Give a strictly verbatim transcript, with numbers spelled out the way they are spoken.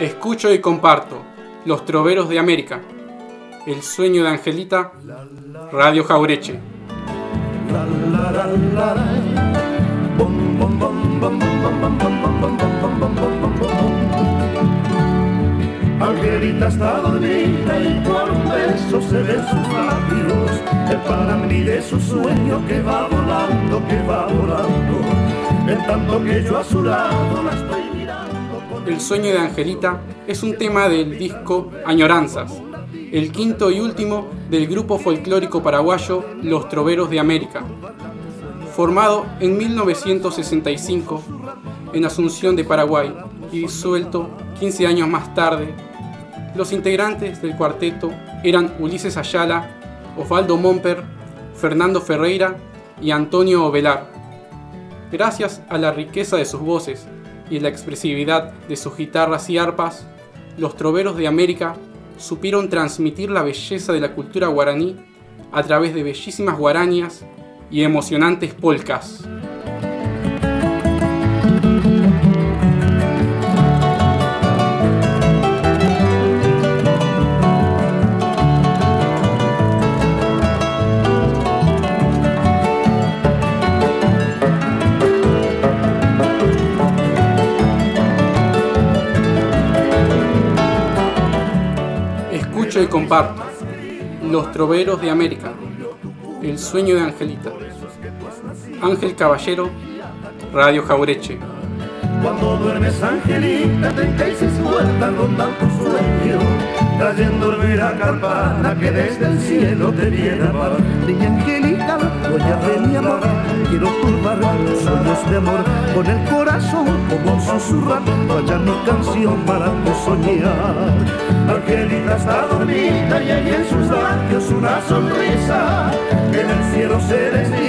Escucho y comparto Los Troveros de América, El sueño de Angelita, Radio Jaureche. Angelita está dormida y por un beso se ve sus labios, el para mí de su sueño que va volando, que va volando, en tanto que yo a su lado la estoy mirando. El sueño de Angelita es un tema del disco Añoranzas, el quinto y último del grupo folclórico paraguayo Los Troveros de América, formado en mil novecientos sesenta y cinco en Asunción de Paraguay y disuelto quince años más tarde. Los integrantes del cuarteto eran Ulises Ayala, Osvaldo Momper, Fernando Ferreira y Antonio Ovelar. Gracias a la riqueza de sus voces y la expresividad de sus guitarras y arpas, los Troveros de América supieron transmitir la belleza de la cultura guaraní a través de bellísimas guarañas y emocionantes polcas. Escucho y comparto Los Troveros de América, El sueño de Angelita. Ángel Caballero, Radio Jaureche. Cuando duermes, Angelita, treinta y seis vueltas rondan tu sueño, trayendo dormir carpana que desde el cielo te viene a amar. Niña Angelita, dueña de mi amor, quiero turbar tus sueños de amor, con el corazón como un susurrar, vaya mi canción para tu soñar. Angelita está dormida y hay en sus labios una sonrisa, que en el cielo se desliza.